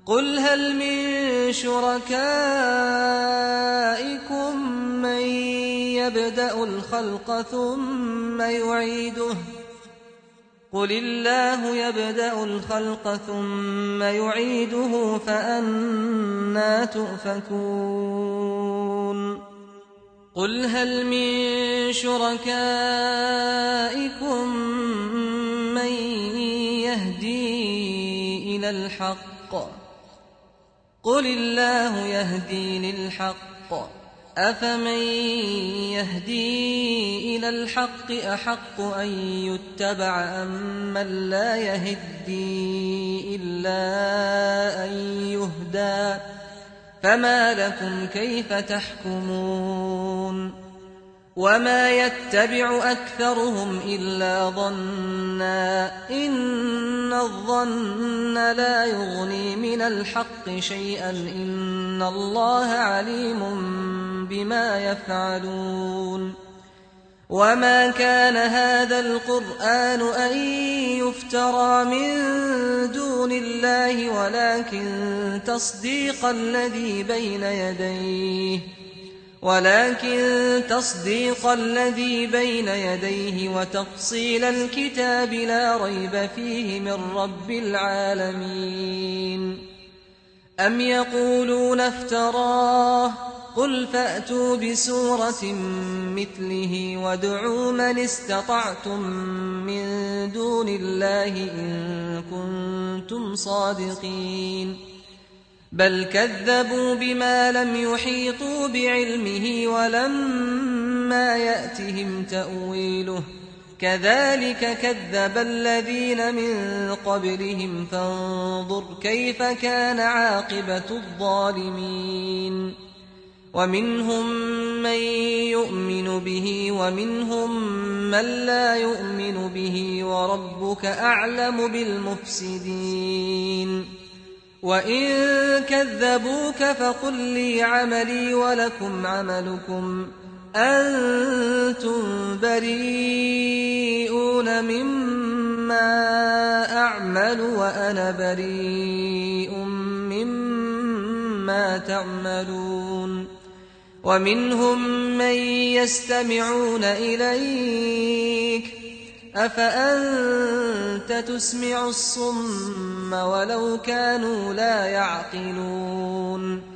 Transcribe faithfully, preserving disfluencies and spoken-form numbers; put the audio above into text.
قل هل من شركائكم من يبدأ الخلق ثم يعيده قل الله يبدأ الخلق ثم يعيده فأنى تؤفكون قل هل من شركائكم من يهدي إلى الحق قل الله يهدي للحق أفمن يهدي إلى الحق أحق أن يتبع أم من لا يهدي إلا أن يهدى فما لكم كيف تحكمون وما يتبع أكثرهم إلا ظنا إن الظن لا يغني من الحق شيئا إن الله عليم بما يفعلون وما كان هذا القرآن أن يفترى من دون الله ولكن تصديق الذي بين يديه ولكن تصديق الذي بين يديه وتفصيل الكتاب لا ريب فيه من رب العالمين أم يقولون افتراه قل فأتوا بسورة مثله وادعوا من استطعتم من دون الله إن كنتم صادقين بل كذبوا بما لم يحيطوا بعلمه ولما يأتهم تأويله كذلك كذب الذين من قبلهم فانظر كيف كان عاقبة الظالمين ومنهم من يؤمن به ومنهم من لا يؤمن به وربك أعلم بالمفسدين وإن كذبوك فقل لي عملي ولكم عملكم أنتم بريئون مما أعمل وأنا بريء مما تعملون ومنهم من يستمعون إليك أفأنت تسمع الصم ولو كانوا لا يعقلون